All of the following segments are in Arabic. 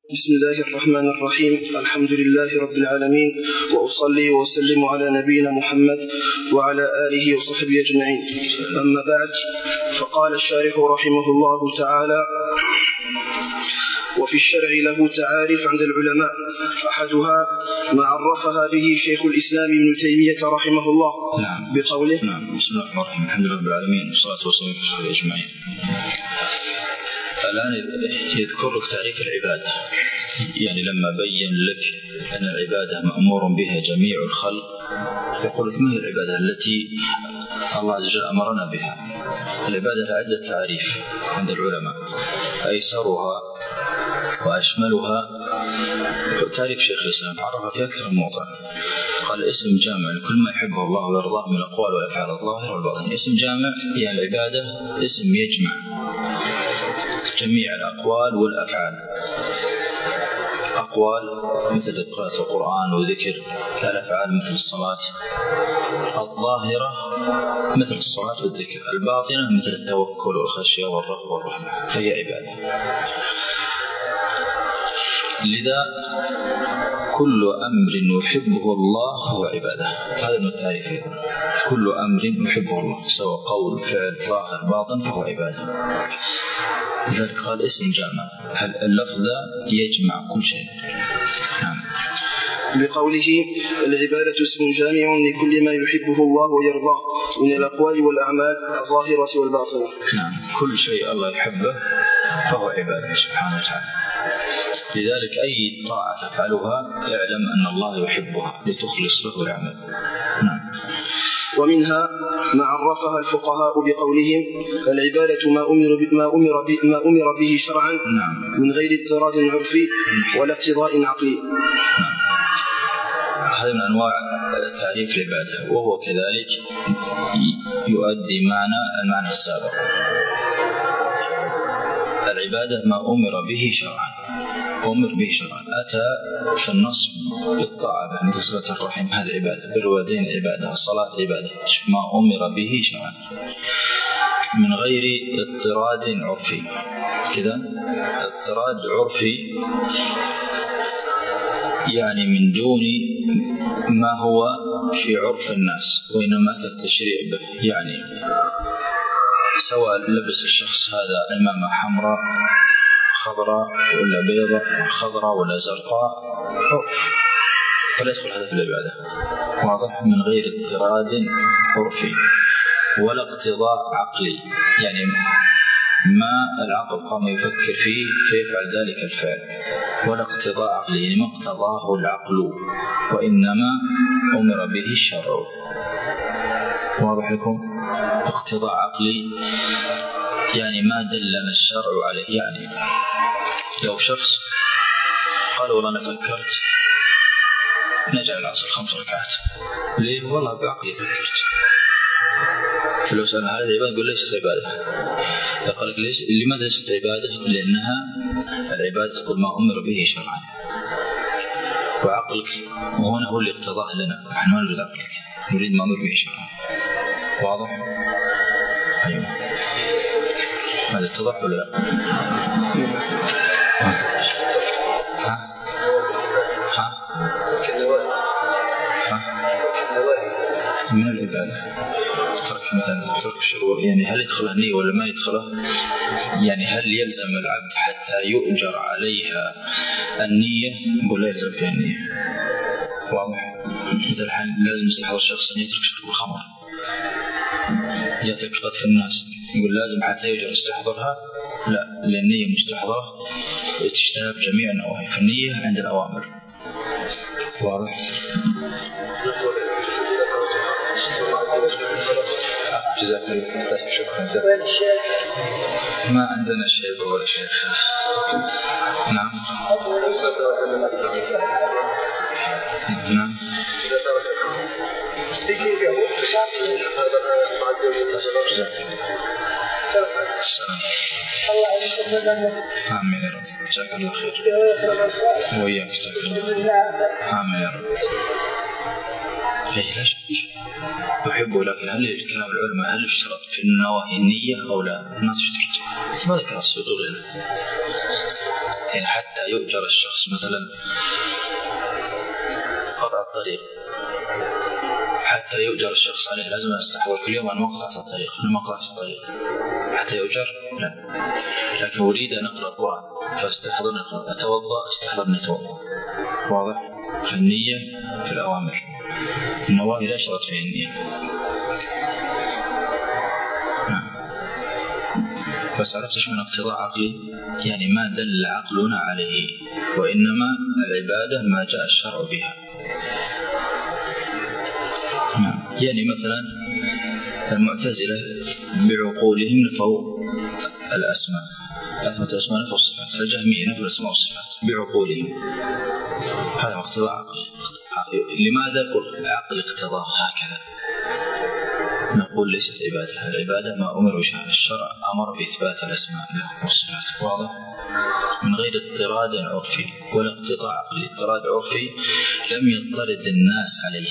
بسم الله الرحمن الرحيم. الحمد لله رب العالمين، وأصلي وأسلم على نبينا محمد وعلى آله وصحبه أجمعين. أما بعد، فقال الشارح رحمه الله تعالى: وفي الشرع له تعاريف عند العلماء، أحدها ما عرفها به شيخ الإسلام ابن تيمية رحمه الله بقوله: بسم الله الرحمن الرحيم، الحمد لله رب العالمين، والصلاة والسلام على رسول الله أجمعين. الآن يذكر لك تعريف العبادة، يعني لما بين لك أن العبادة مأمور بها جميع الخلق، يقول لك ما هي العبادة التي الله عز وجل أمرنا بها. العبادة لها عدة تعريف عند العلماء، أيسرها وأشملها تعريف شيخ الإسلام عرف في أكثر من موضع. قال: اسم جامع لكل ما يحبه الله ويرضاه من الأقوال والأفعال الظاهرة والباطنة. اسم جامع يعني العبادة اسم يجمع جميع الأقوال والأفعال. أقوال مثل قراءة القرآن وذكر، الأفعال مثل الصلاة، الظاهرة مثل الصلاة والذكر، الباطنة مثل التوكل والخشية والرغبة والرهبة، فهي عبادة. لذا كل أمر يحبه الله هو عبادة. هذا من التعريف. كل أمر يحبه الله سواء قول فعل ظاهر باطن فهو عبادة. لذلك قال اسم جامع، اللفظ يجمع كل شيء. بقوله: العبادة اسم جامع لكل ما يحبه الله ويرضاه من الأقوال والأعمال الظاهرة والباطنة. كل شيء الله يحبه فهو عبادة سبحانه وتعالى. لذلك أي طاعة تفعلها اعلم أن الله يحبها لتخلص له العمل. ومنها ما عرفها الفقهاء بقولهم: العبادة ما أمر به شرعا من غير اضطراد عرفي ولا اقتضاء عقلي. هذا من أنواع تعريف العبادة، وهو كذلك يؤدي المعنى السابق. العبادة ما أمر به شرعا، أتى في النص بالطاعة مثل صلة الرحم، هذا عبادة، بالوالدين عبادة، الصلاة عبادة، ما أمر به شرعا من غير اضطراد عرفي. كذا اضطراد عرفي يعني من دون ما هو في عرف الناس، وإنما التشريع به. يعني سواء لبس الشخص هذا عمامة حمراء خضراء ولا بيضاء، خضراء ولا زرقاء، فلا يدخل هذا في العبادة. واضح؟ من غير اضطراد عرفي ولا اقتضاء عقلي، يعني ما العقل قام يفكر فيه فيفعل ذلك الفعل، ولا اقتضاء عقلي يعني ما اقتضاه العقل، وإنما أمر به الشرع. واضح لكم؟ اقتضاء عقلي يعني ما دلنا الشرع عليه. يعني لو شخص قال: والله أنا فكرت نجعل العصر 5 ركعات. ليه؟ والله بعقلي فكرت. فلو سأل هذا عبادة يقول: ليست عبادة. يقول لك: لماذا ليست عبادة؟ لأنها العبادة تقول ما أمر به شرعا، وعقلك وهنا هو اللي اقتضاه لنا، نحن ما نريد عقلك، نريد ما أمر به شرعا. واضح؟ أيوه. هذا اتضح ولا لا؟ من العبادة ترك، مثلا ترك الشروع، يعني هل يدخلها النية ولا ما يدخلها؟ يعني هل يلزم العبد حتى يؤجر عليها النية ولا يلزم فيها النية؟ واضح؟ مثل الحال لازم يستحضر الشخص أن يترك شرب الخمر، يترك قذف الناس، يقول لازم حتى يجر يستحضرها؟ لا، لأن النية مستحضرة وتجتنب جميع النواهي، فالنية عند الأوامر. واضح؟ جزاك الله، شكرا جزاك. ما عندنا شيء ولا شيخ. نعم. آمين يا رب. جزاك الله خير. وإياك جزاك الله. آمين يا رب. لا شك أحبه، لكن هل الكلام العلماء هل يشترط في النواهي النية أو لا؟ ما تشترط. ما ذكر الصدور هنا. يعني حتى يؤجر الشخص مثلا قطع الطريق، حتى يؤجر الشخص عليه لازم يستحضر كل يوم أن ما قطعت الطريق، ما قطعت الطريق حتى يؤجر؟ لا. لكن أريد أن أقرأ القرآن فاستحضرني أقرأ، أتوضأ استحضرني أتوضأ. واضح؟ فالنية في الأوامر، النواهي لا شرط فيها النية. بس عرفت شو من اقتضاء عقلي؟ يعني ما دل عقلنا عليه، وإنما العبادة ما جاء الشرع بها. يعني مثلا المعتزلة بعقولهم نفوا الأسماء، أثبت الأسماء نفوا الصفات، الجهمية نفوا الأسماء والصفات بعقولهم، هذا اقتضاء عقلي. لماذا قل عقل اقتضاء هكذا؟ نقول ليست عبادة، العبادة ما أمر بشأن الشرع، أمر بإثبات الأسماء والصفات. واضح؟ من غير اضطراد عرفي ولا اقتضاء عقلي. اضطراد عرفي لم يضطرد الناس عليه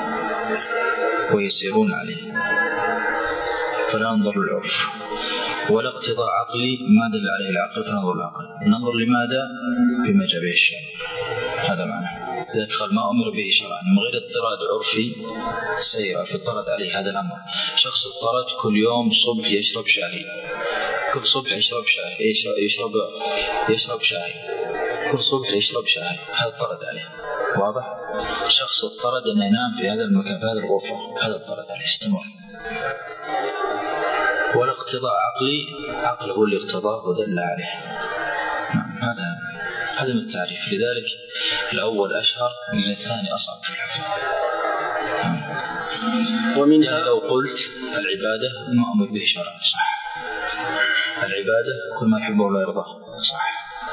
ويسيرون عليه، فلا ننظر للعرف، ولا اقتضاء عقلي ما دل عليه العقل فننظر للعقل. ننظر لماذا؟ بما جاء به الشرع، هذا معنى ذلك قال ما أمر به شرعا. من غير اضطراد عرفي سير في اضطرد عليه هذا الأمر. شخص اضطرد كل يوم صبح يشرب شاهي، كل صبح يشرب شاهي، يشرب شاهي كل صبح يشرب شاهي، هذا اضطرد عليه. واضح؟ شخص اضطرد أن ينام في هذا المكان في هذا الغرفة، هذا اضطرد عليه استمر. ولا اقتضاء عقلي، عقله هو اللي اقتضاه ودل عليه. هذا من التعريف. لذلك الأول أشهر من الثاني أصعب في الحفظ. ومنها لو قلت العبادة ما أمر به شرعا، صح. العبادة كل ما يحبه ولا يرضاه، صح.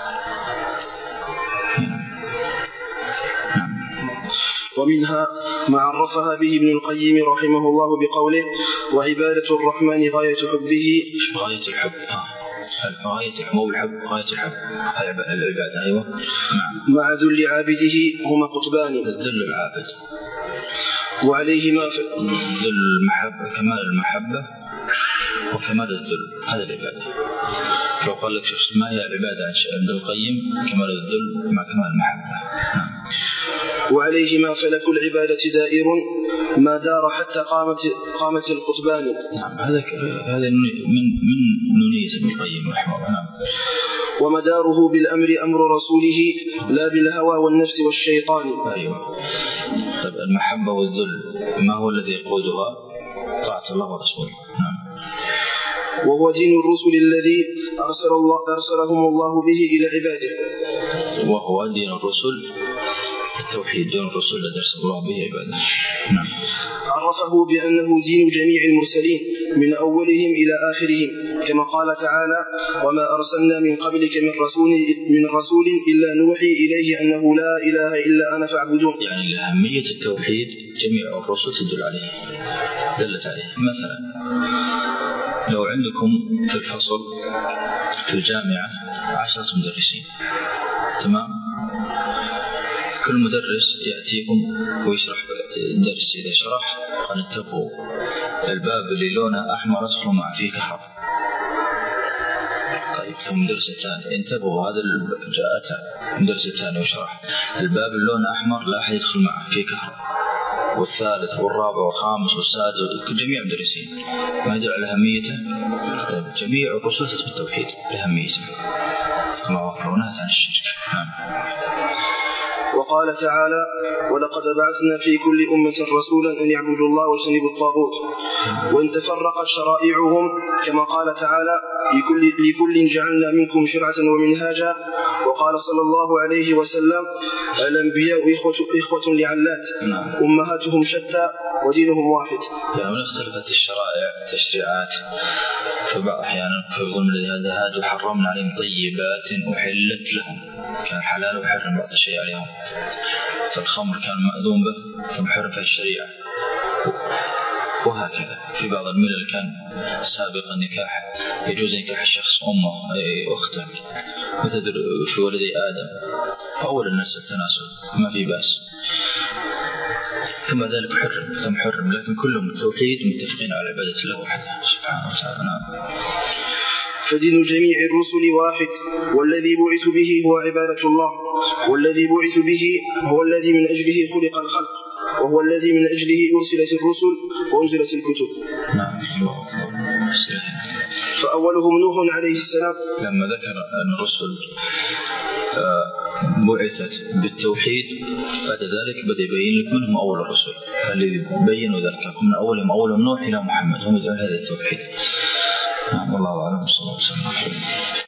ومنها ما عرفها به ابن القيم رحمه الله بقوله وعبادة الرحمن غاية حبه. غاية الحب، غاية مو الحب، غاية الحب العبادة. أيوة. مع ذل عابده هما قطبان. ذل العابد وعليه ما ذل المحبة، كمال المحبة وكمال الذل، هذا العبادة. لو قال لك شخص ما هي العبادة عند ابن القيم؟ كمال الذل مع كمال المحبة. وعليهما فلك العبادة دائر ما دار حتى قامت القطبان. هذا من نونية ابن القيم رحمه الله. ومداره بالأمر أمر رسوله لا بالهوى والنفس والشيطان. أيوة. طيب المحبة والذل ما هو الذي يقودها؟ طاعة الله ورسوله. وهو دين الرسل الذي أرسلهم الله به إلى عباده. وهو دين الرسل التوحيد، دين الرسول الذي أرسل الله به عباده. عرفه بأنه دين جميع المرسلين من أولهم إلى آخرهم، كما قال تعالى وما أرسلنا من قبلك من رسول إلا نوحي إليه أنه لا إله إلا أنا فاعبدون. يعني لأهمية التوحيد جميع الرسل تدل عليه، دلت عليه. مثلا لو عندكم في الفصل في الجامعة 10 مدرسين، تمام؟ كل مدرس يأتيكم ويشرح الدرس. إذا شرح قال انتبهوا الباب اللي لونه أحمر أدخل معه فيه كهرباء. طيب ثم مدرس الثاني انتبهوا هذا جاءته مدرس الثاني وشرح الباب اللي لونه أحمر لا أحد يدخل معه فيه كهرباء. والثالث والرابع والخامس والسادس جميع مدرسين، ما يدل على أهميته. طيب جميع الرسل تثبت التوحيد لأهميته ونهت عن الشرك. وقال تعالى ولقد بعثنا في كل أمة رسولا أن يعبدوا الله واجتنبوا الطاغوت. وإن تفرقت شرائعهم كما قال تعالى لكل جعلنا منكم شرعة ومنهاجا. وقال صلى الله عليه وسلم الأنبياء إخوة لعلات أمهاتهم شتى ودينهم واحد. يعني اختلفت الشرائع التشريعات، فبعض أحيانا فيقول الذين هادوا حرمنا عليهم طيبات أحلت لهم، كان حلال وحرم بعض الشيء عليهم. فالخمر كان مأذون به ثم حرم في الشريعة، وهكذا في بعض الملل كان سابق النكاح يجوز نكاح الشخص أمه أخته، مثل في ولدي آدم، فأول الناس التناسل ما في بأس، ثم ذلك حرم ثم حرم، لكن كلهم التوحيد متفقين على عبادة الله وحده سبحانه وتعالى. فدين جميع الرسل واحد، والذي بعث به هو عبادة الله، والذي بعث به هو الذي من أجله خلق الخلق، وهو الذي من أجله أرسلت الرسل وأنزلت الكتب. نعم. فأولهم نوح عليه السلام لما ذكر أن الرسل بعثت بالتوحيد بعد ذلك بدأ يبين لك من هم أول الرسل الذي بينوا ذلك من أولهم نوح إلى محمد هم هذا التوحيد. والله أعلم. صلى الله عليه وسلم.